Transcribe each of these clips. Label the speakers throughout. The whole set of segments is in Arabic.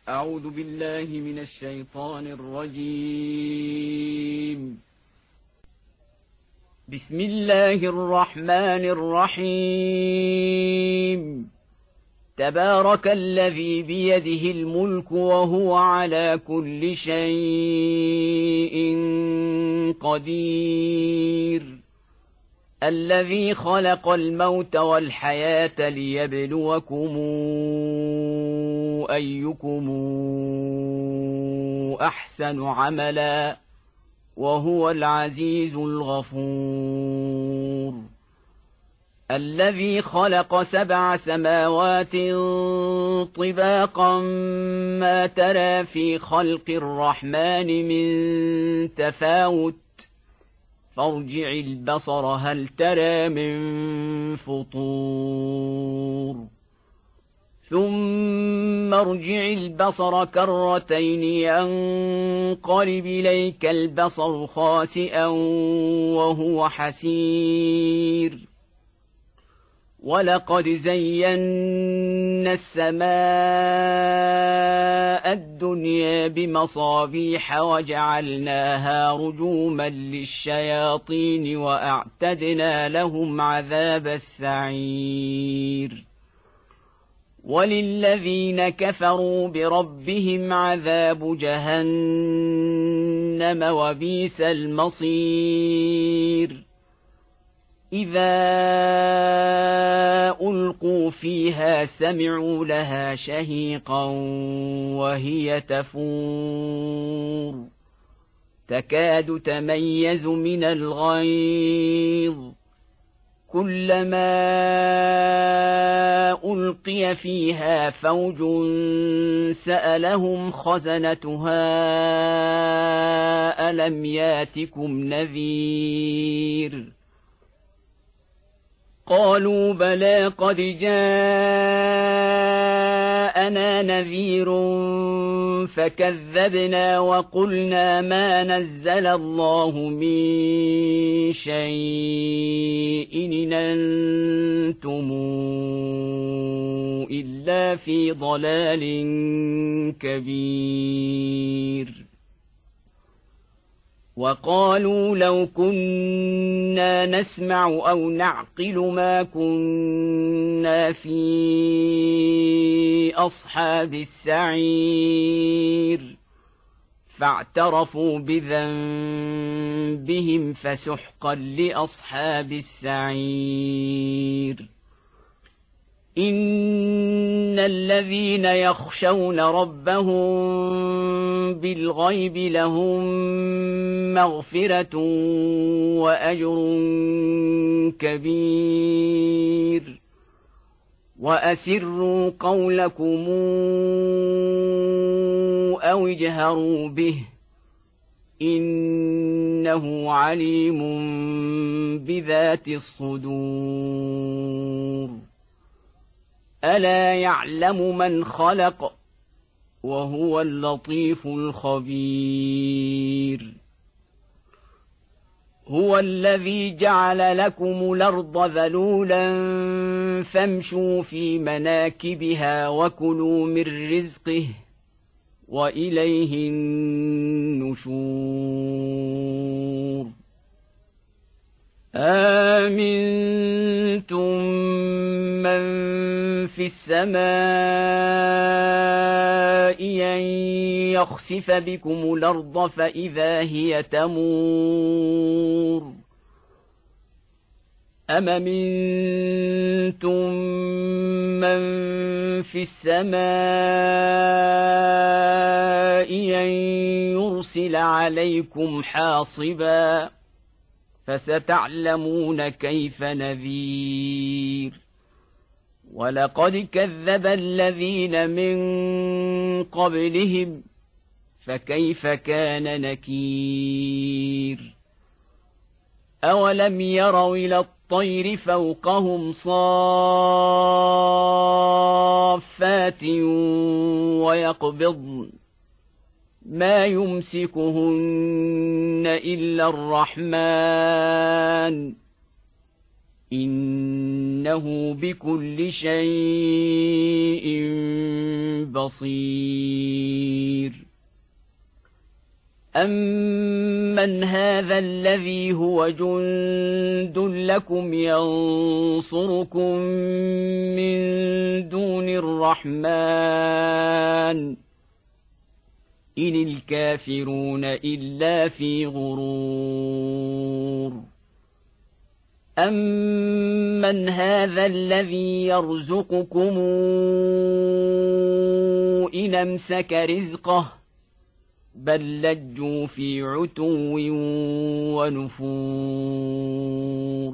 Speaker 1: أعوذ بالله من الشيطان الرجيم. بسم الله الرحمن الرحيم. تبارك الذي بيده الملك وهو على كل شيء قدير، الذي خلق الموت والحياة ليبلوكم أيكم أحسن عملا، وهو العزيز الغفور. الذي خلق 7 سماوات طباقا ما ترى في خلق الرحمن من تفاوت، فارجع البصر هل ترى من فطور، ثم ارجع البصر كرتين ينقلب إليك البصر خاسئا وهو حسير. ولقد زينا السماء الدنيا بمصابيح وجعلناها رجوما للشياطين وأعتدنا لهم عذاب السعير. وللذين كفروا بربهم عذاب جهنم وبئس المصير. إذا ألقوا فيها سمعوا لها شهيقا وهي تفور، تكاد تميز من الغيظ، كلما ألقي فيها فوج سألهم خزنتها ألم ياتكم نذير؟ قالوا بلى قد جاءنا نذير فكذبنا وقلنا ما نزل الله من شيء إن أنتم إلا في ضلال كبير. وقالوا لو كنا نسمع أو نعقل ما كنا في أصحاب السعير، فاعترفوا بذنبهم فسحقا لأصحاب السعير. إن الذين يخشون ربهم بالغيب لهم مغفرة وأجر كبير. وأسروا قولكم أو اجهروا به إنه عليم بذات الصدور. ألا يعلم من خلق وهو اللطيف الخبير. هو الذي جعل لكم الأرض ذلولا فامشوا في مناكبها وكلوا من رزقه وإليه النشور. آمنتم من في السماء أن يخسف بكم الأرض فإذا هي تمور، أم أمنتم من في السماء أن يرسل عليكم حاصبا، فستعلمون كيف نذير. ولقد كذب الذين من قبلهم فكيف كان نكير. أولم يروا إلى الطير فوقهم صافات ويقبضن ما يمسكهن إلا الرحمن إنه بكل شيء بصير أمن هذا الذي هو جند لكم ينصركم من دون الرحمن إن الكافرون إلا في غرور أمن هذا الذي يرزقكم إن أمسك رزقه بل لجوا في عتو ونفور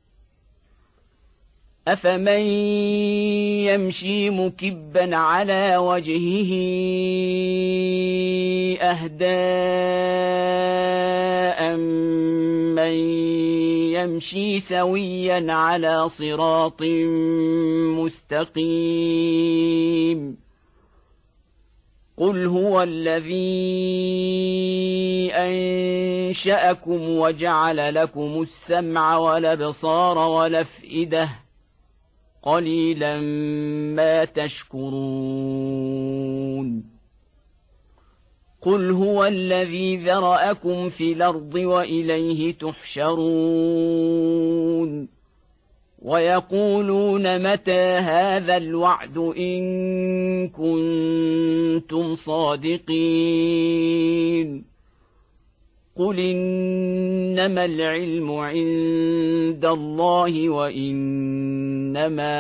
Speaker 1: أفمن يمشي مكبا على وجهه أهدى أمن يمشي سويا على صراط مستقيم قل هو الذي أنشأكم وجعل لكم السمع والأبصار والأفئدة قليلا ما تشكرون قل هو الذي ذرأكم في الأرض وإليه تحشرون ويقولون متى هذا الوعد إن كنتم صادقين قل إنما العلم عند الله وإنما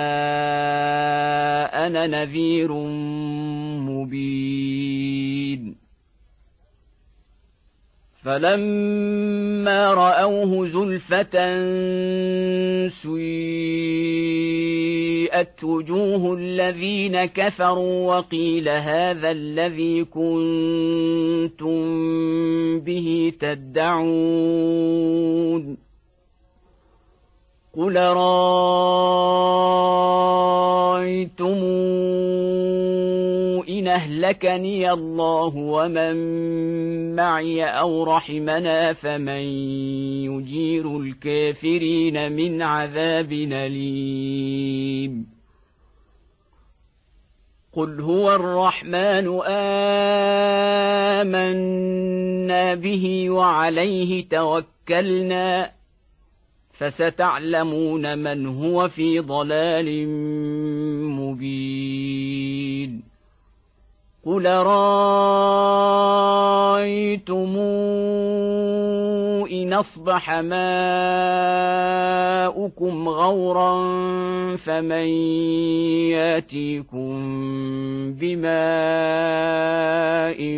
Speaker 1: أنا نذير مبين فلما رأوه زلفة سيئت وجوه الذين كفروا وقيل هذا الذي كنتم به تدعون قل رأيتم إن أهلكني الله ومن معي أو رحمنا فمن يجير الكافرين من عذاب أليم قل هو الرحمن آمنا به وعليه توكلنا فستعلمون من هو في ضلال مبين قل رأيتم إن أصبح ماؤكم غورا فمن ياتيكم بماء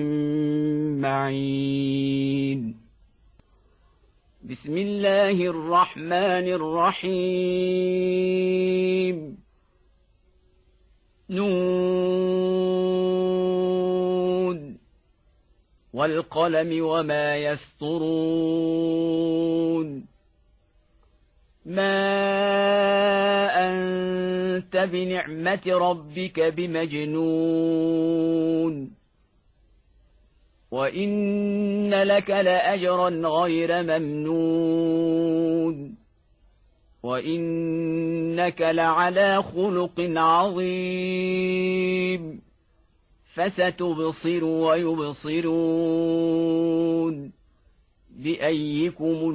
Speaker 1: معين بسم الله الرحمن الرحيم نون والقلم وما يسطرون ما أنت بنعمة ربك بمجنون وإن لك لأجرا غير ممنون وإنك لعلى خلق عظيم فستبصر ويبصرون بأيكم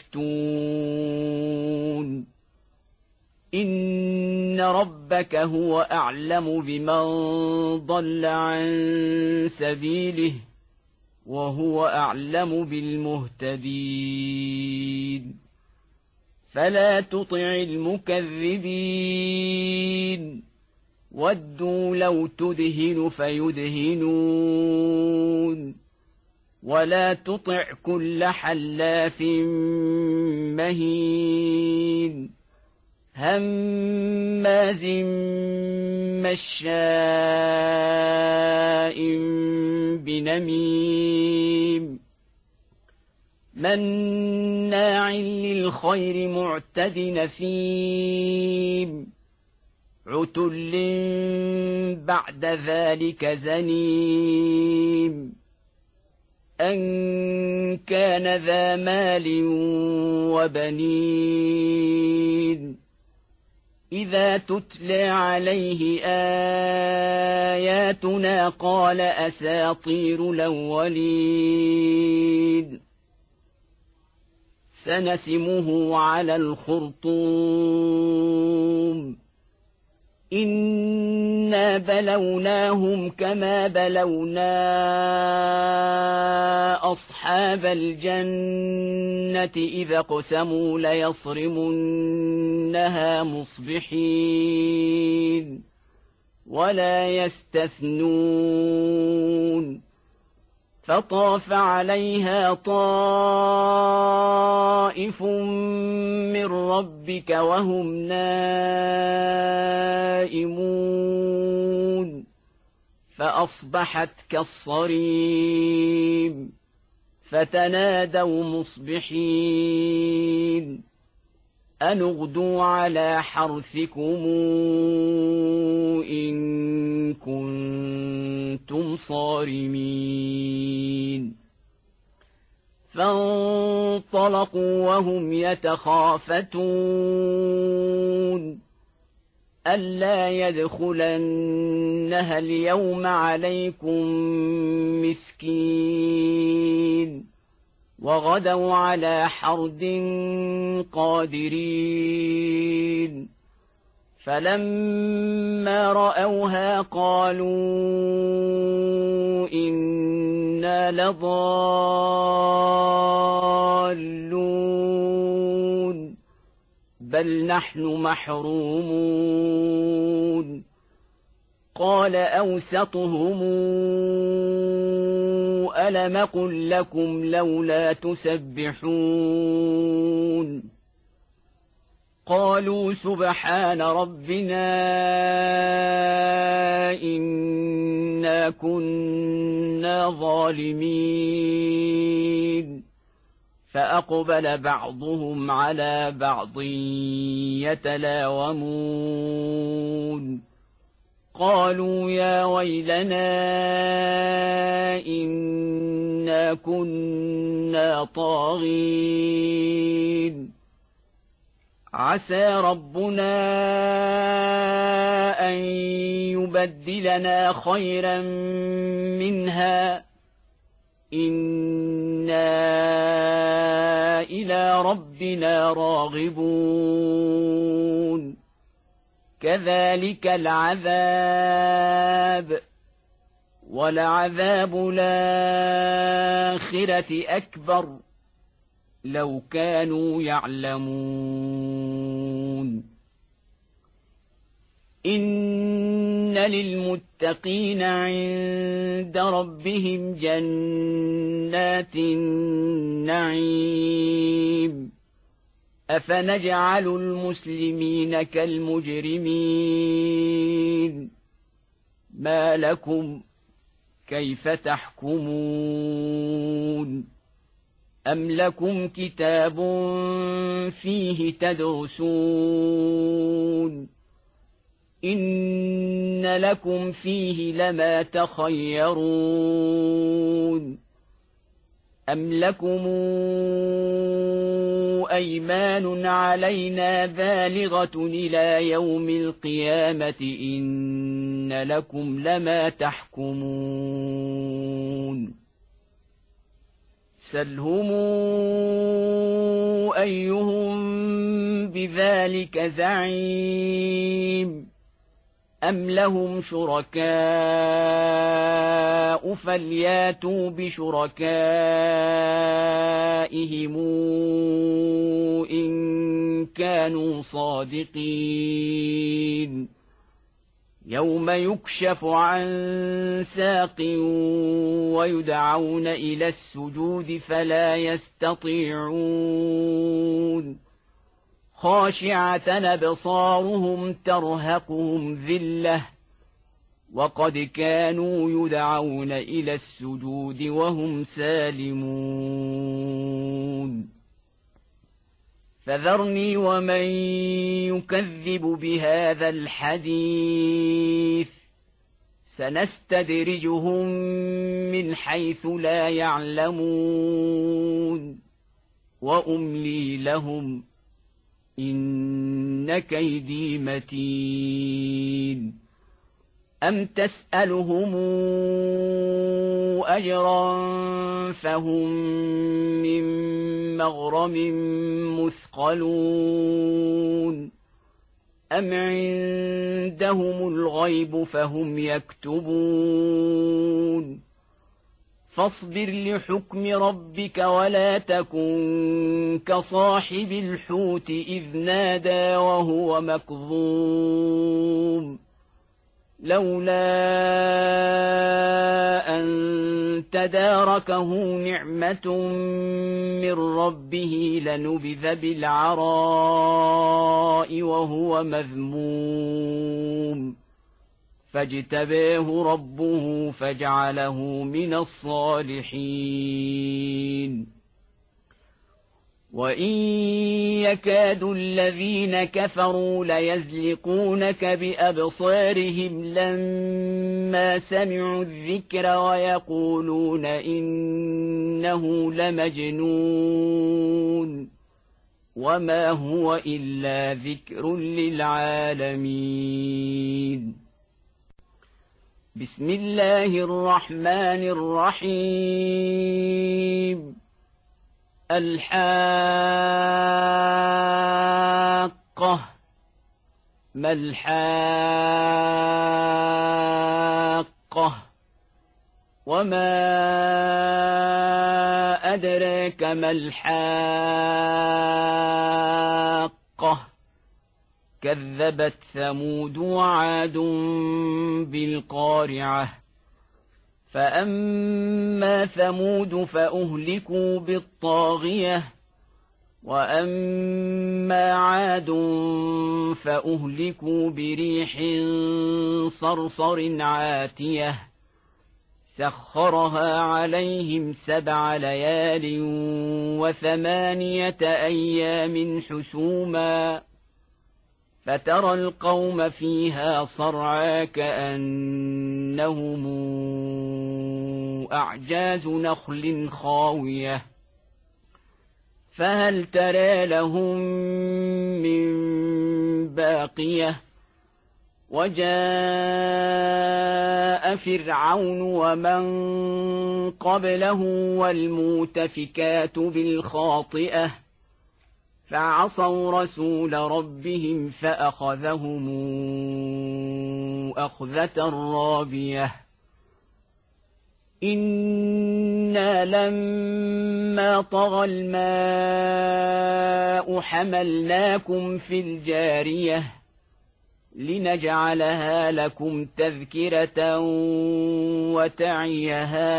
Speaker 1: المفتون إن ربك هو أعلم بمن ضل عن سبيله وهو أعلم بالمهتدين فلا تطع المكذبين ودوا لو تدهن فيدهنون ولا تطع كل حلاف مهين هماز مشاء بنميم مناع للخير معتد نثيم عتل بعد ذلك زنيم أن كان ذا مال وبنين إذا تتلى عليه آياتنا قال أساطير الأولين سنسمه على الخرطوم إنا بلوناهم كما بلونا أصحاب الجنة إذا اقسموا ليصرمنها مصبحين ولا يستثنون فطاف عليها طائف من ربك وهم نائمون فأصبحت كالصريم فتنادوا مصبحين أن اغدوا على حرثكم إن كنتم صارمين فانطلقوا وهم يتخافتون ألا يدخلنها اليوم عليكم مسكين وغدوا على حرد قادرين فلما رأوها قالوا إنا لضالون بل نحن محرومون قال أوسطهم ألم قل لكم لولا تسبحون قالوا سبحان ربنا إنا كنا ظالمين فأقبل بعضهم على بعض يتلاومون قالوا يا ويلنا إنا كنا طاغين عسى ربنا أن يبدلنا خيرا منها إنا إلى ربنا راغبون كذلك العذاب ولعذاب الآخرة أكبر لو كانوا يعلمون إن للمتقين عند ربهم جنات النعيم أفنجعل المسلمين كالمجرمين ما لكم كيف تحكمون أم لكم كتاب فيه تدرسون إن لكم فيه لما تخيرون أم لكم أيمان علينا بالغة إلى يوم القيامة إن لكم لما تحكمون سلهم أيهم بذلك زعيم أم لهم شركاء فلياتوا بشركائهم إن كانوا صادقين يوم يكشف عن ساق ويدعون إلى السجود فلا يستطيعون خاشعة أبصارهم ترهقهم ذلة وقد كانوا يدعون إلى السجود وهم سالمون فذرني ومن يكذب بهذا الحديث سنستدرجهم من حيث لا يعلمون وأملي لهم إن كيدي متين أم تسألهم أجرا فهم من مغرم مثقلون أم عندهم الغيب فهم يكتبون فاصبر لحكم ربك ولا تكن كصاحب الحوت إذ نادى وهو مكظوم لولا أن تداركه نعمة من ربه لنبذ بالعراء وهو مذموم فاجتباه ربه فجعله من الصالحين وإن يكاد الذين كفروا ليزلقونك بأبصارهم لما سمعوا الذكر ويقولون إنه لمجنون وما هو إلا ذكر للعالمين بسم الله الرحمن الرحيم الحاقة ما الحاقة وما أدراك ما الحاقة كذبت ثمود وعاد بالقارعة فأما ثمود فأهلكوا بالطاغية وأما عاد فأهلكوا بريح صرصر عاتية سخرها عليهم 7 ليال و8 أيام حسوما فترى القوم فيها صرعى كأنهم أعجاز نخل خاوية فهل ترى لهم من باقية وجاء فرعون ومن قبله والمؤتفكات بالخاطئة فعصوا رسول ربهم فأخذهم أخذة رابية إنا لما طغى الماء حملناكم في الجارية لنجعلها لكم تذكرة وتعيها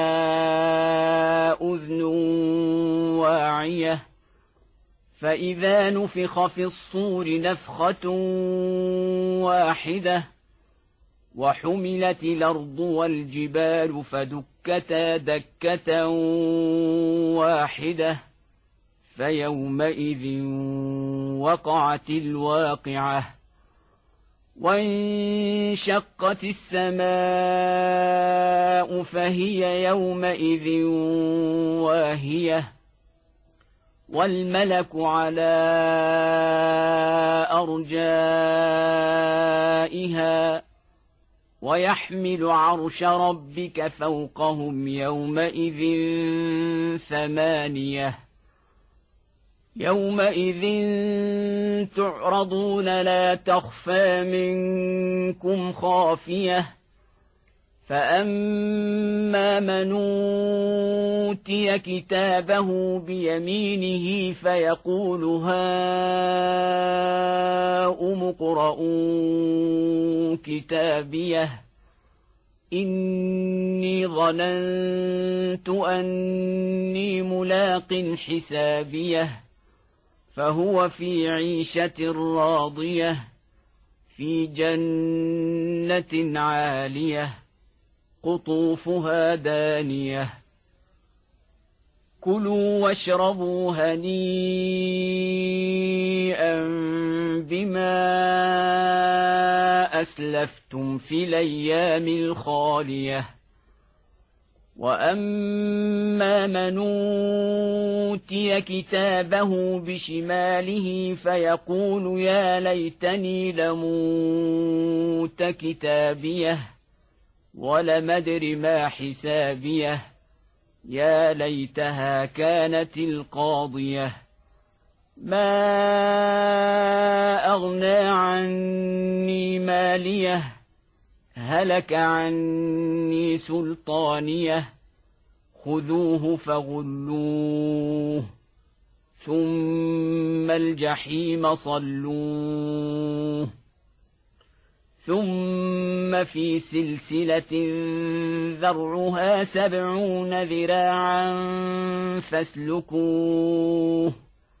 Speaker 1: أذن واعية فإذا نفخ في الصور نفخة واحدة وحملت الأرض والجبال فدكتا دكة واحدة فيومئذ وقعت الواقعة وانشقت السماء فهي يومئذ واهية والملك على أرجائها ويحمل عرش ربك فوقهم يومئذ 8 يومئذ تعرضون لا تخفى منكم خافية فأما من أوتي كتابه بيمينه فيقول هاؤم اقرءوا كتابيه إني ظننت أني ملاق حسابيه فهو في عيشة راضية في جنة عالية قطوفها دانية كلوا واشربوا هنيئا بما أسلفتم في الأيام الخالية. وأما من أوتي كتابه بشماله فيقول يا ليتني لموت كتابيه ولم أدر ما حسابيه يا ليتها كانت القاضية ما أغنى عني ماليه هلك عني سلطانيه خذوه فغلوه ثم الجحيم صلوه ثم في سلسلة ذرعها 70 ذراعا فاسلكوه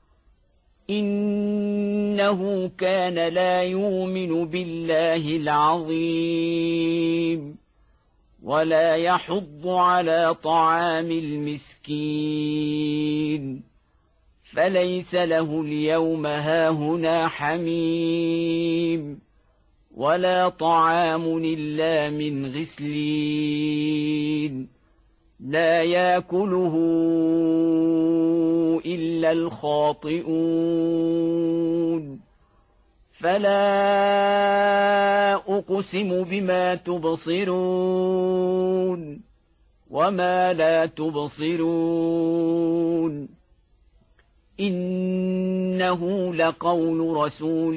Speaker 1: إنه كان لا يؤمن بالله العظيم ولا يحض على طعام المسكين فليس له اليوم هاهنا حميم ولا طعام إلا من غسلين لا يأكله إلا الخاطئون فلا أقسم بما تبصرون وما لا تبصرون إنه لقول رسول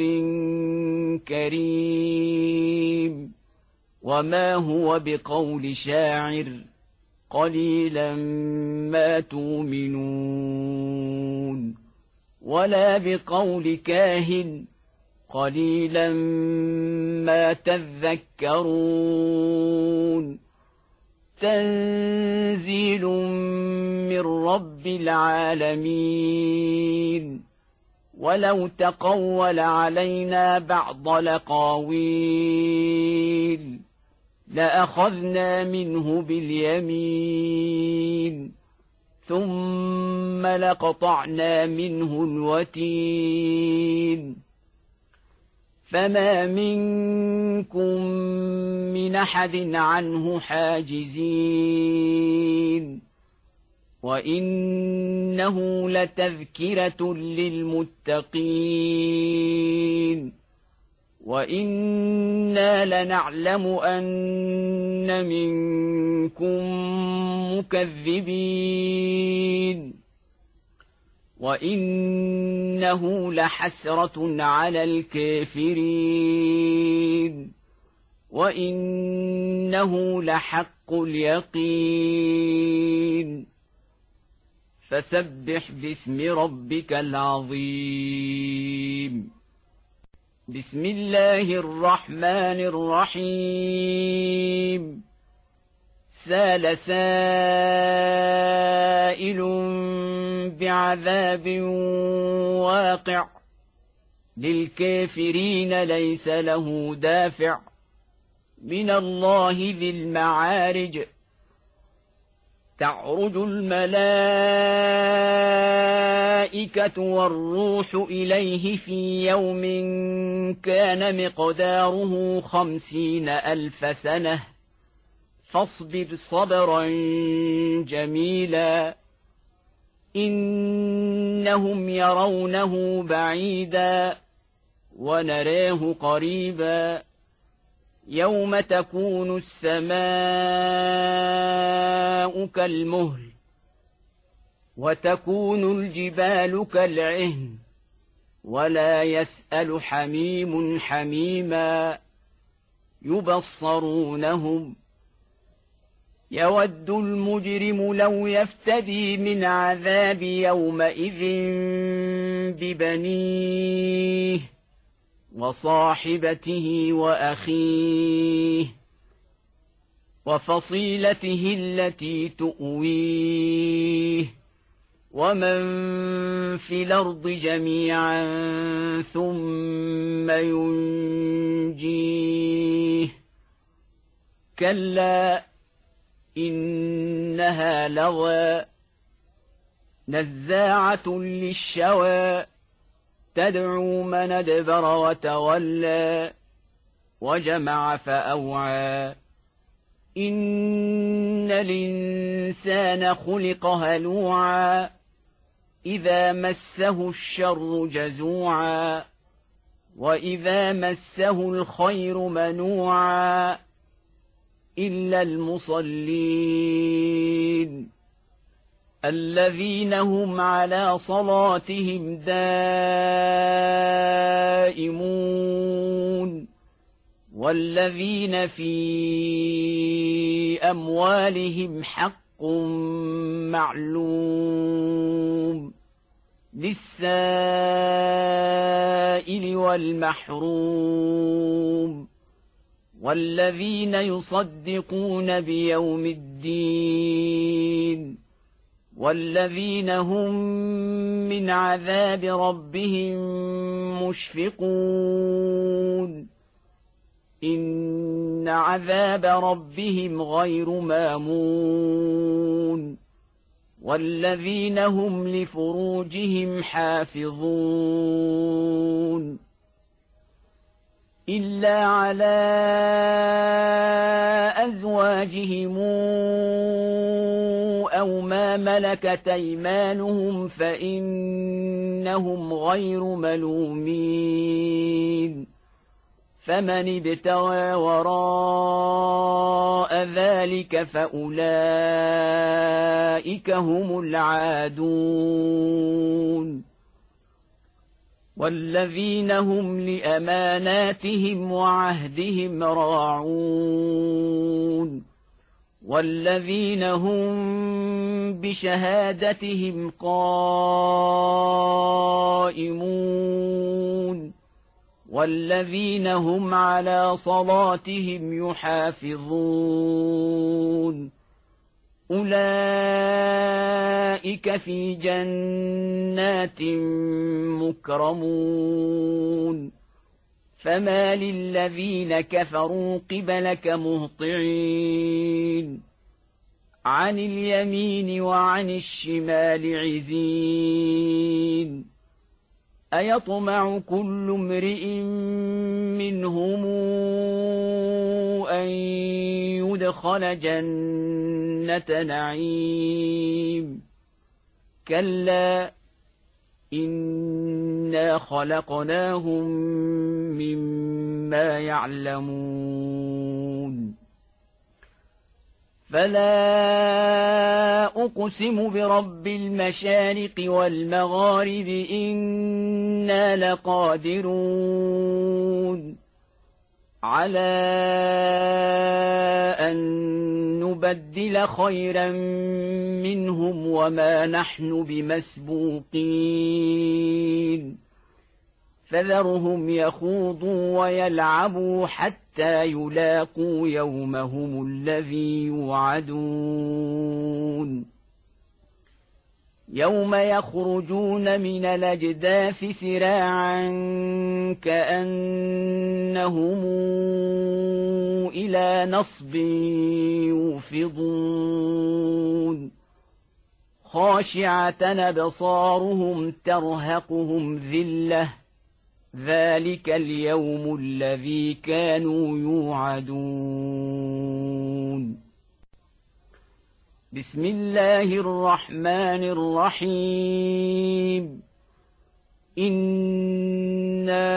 Speaker 1: كريم وما هو بقول شاعر قليلا ما تؤمنون ولا بقول كاهن قليلا ما تذكرون تنزيل من رب العالمين ولو تقول علينا بعض الأقاويل لأخذنا منه باليمين ثم لقطعنا منه الوتين فما منكم من أحد عنه حاجزين وإنه لتذكرة للمتقين وإنا لنعلم أن منكم مكذبين وإنه لحسرة على الكافرين وإنه لحق اليقين فسبح باسم ربك العظيم بسم الله الرحمن الرحيم سال سائل بعذاب واقع للكافرين ليس له دافع من الله ذي المعارج تعرج الملائكة والروح إليه في يوم كان مقداره 50,000 سنة فاصبر صبرا جميلا إنهم يرونه بعيدا ونراه قريبا يوم تكون السماء كالمهل وتكون الجبال كالعهن ولا يسأل حميم حميما يبصرونهم يود المجرم لو يفتدي من عذاب يومئذ ببنيه وصاحبته وأخيه وفصيلته التي تؤويه ومن في الأرض جميعا ثم ينجيه كلا إنها لظى نزاعة للشوى تدعو من أدبر وتولى وجمع فأوعى إن الإنسان خلق هلوعا إذا مسه الشر جزوعا وإذا مسه الخير منوعا إلا المصلين الذين هم على صلاتهم دائمون والذين في أموالهم حق معلوم للسائل والمحروم والذين يصدقون بيوم الدين والذين هم من عذاب ربهم مشفقون إن عذاب ربهم غير مامون والذين هم لفروجهم حافظون إلا على أزواجهم أو ما ملكت أيمانهم فإنهم غير ملومين فمن ابتغى وراء ذلك فأولئك هم العادون والذين هم لأماناتهم وعهدهم راعون والذين هم بشهادتهم قائمون والذين هم على صلاتهم يحافظون أولئك في جنات مكرمون فما للذين كفروا قبلك مهطعين عن اليمين وعن الشمال عزين أيطمع كل امرئ منهم أن يدخل جنة نعيم كلا إنا خلقناهم مما يعلمون فلا أقسم برب المشارق والمغارب إنا لقادرون على أن نبدل خيرا منهم وما نحن بمسبوقين فذرهم يخوضوا ويلعبوا حتى يلاقوا يومهم الذي يوعدون يوم يخرجون من الأجداث سراعا كأنهم إلى نصب يوفضون خاشعة أبصارهم ترهقهم ذلة ذلك اليوم الذي كانوا يوعدون بسم الله الرحمن الرحيم إنا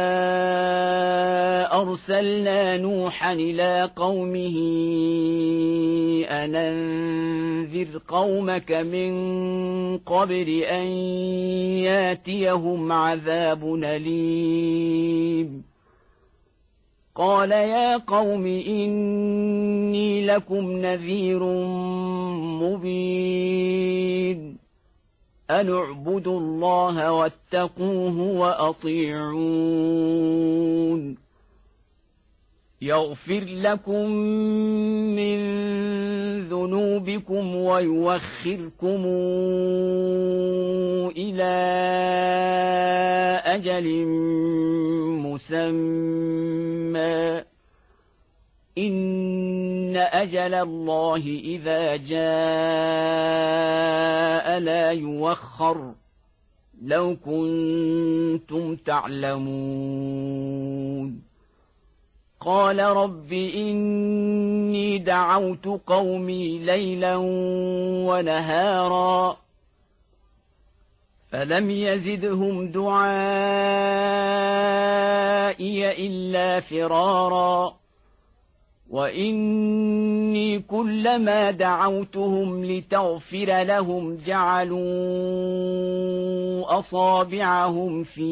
Speaker 1: أرسلنا نوحا إلى قومه أن أنذر قومك من قبل أن ياتيهم عذاب أليم قال يا قوم إني لكم نذير مبين أن اعبدوا الله واتقوه وأطيعون يغفر لكم من ذنوبكم ويوخركم إلى أجل مسمى إن أجل الله إذا جاء لا يوخر لو كنتم تعلمون قال رب إني دعوت قومي ليلا ونهارا فلم يزدهم دعائي إلا فرارا وإني كلما دعوتهم لتغفر لهم جعلوا أصابعهم في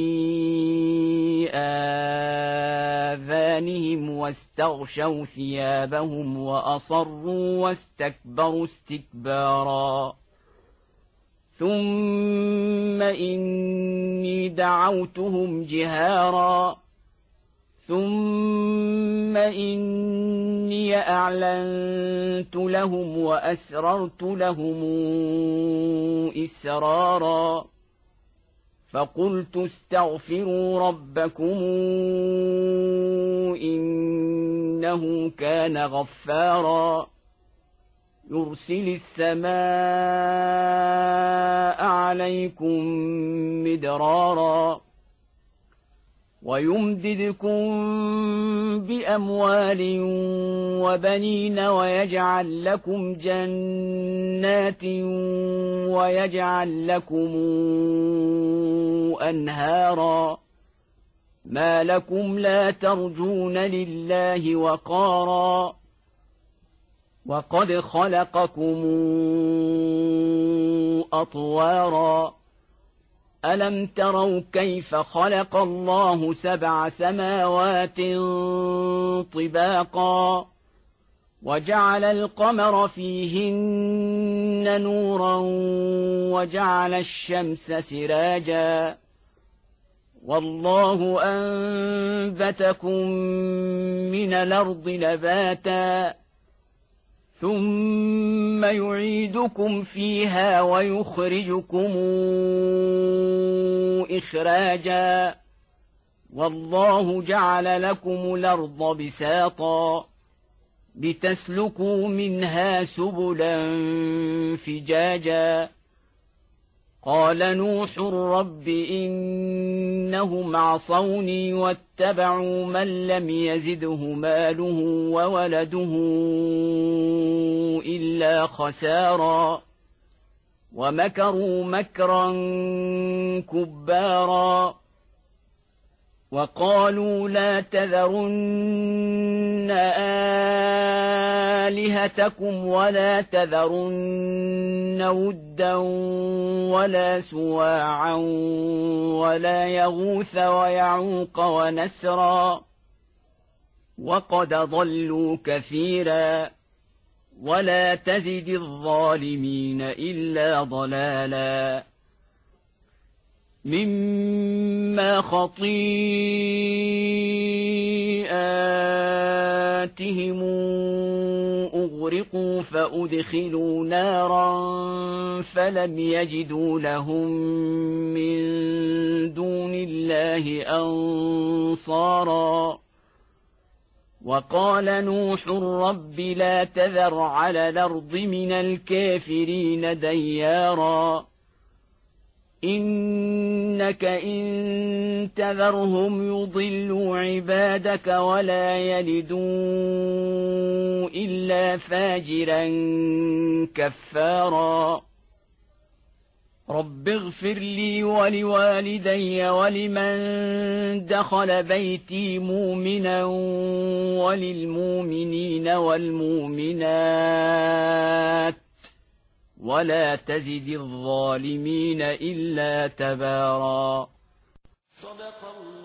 Speaker 1: آذانهم واستغشوا ثيابهم وأصروا واستكبروا استكبارا ثم إني دعوتهم جهارا ثم إني أعلنت لهم وأسررت لهم إسرارا فقلت استغفروا ربكم إنه كان غفارا يرسل السماء عليكم مدرارا ويمددكم بأموال وبنين ويجعل لكم جنات ويجعل لكم أنهارا ما لكم لا ترجون لله وقارا وقد خلقكم أطوارا ألم تروا كيف خلق الله 7 سماوات طباقا وجعل القمر فيهن نورا وجعل الشمس سراجا والله أنبتكم من الأرض نباتا ثم يعيدكم فيها ويخرجكم إخراجا والله جعل لكم الأرض بساطا لتسلكوا منها سبلا فجاجا قال نوح رب إنهم عصوني واتبعوا من لم يزده ماله وولده إلا خسارا ومكروا مكرا كبارا وقالوا لا تذرن آلهتكم ولا تذرن ودا ولا سواعا ولا يغوث ويعوق ونسرا وقد ضلوا كثيرا ولا تزد الظالمين إلا ضلالا مما خطيئاتهم أغرقوا فأدخلوا نارا فلم يجدوا لهم من دون الله أنصارا وقال نوح رب لا تذر على الأرض من الكافرين ديارا إنك إن تذرهم يضلوا عبادك ولا يلدوا إلا فاجرا كفارا رب اغفر لي ولوالدي ولمن دخل بيتي مؤمنا وللمؤمنين والمؤمنات ولا تزد الظالمين إلا تبارا صدق الله.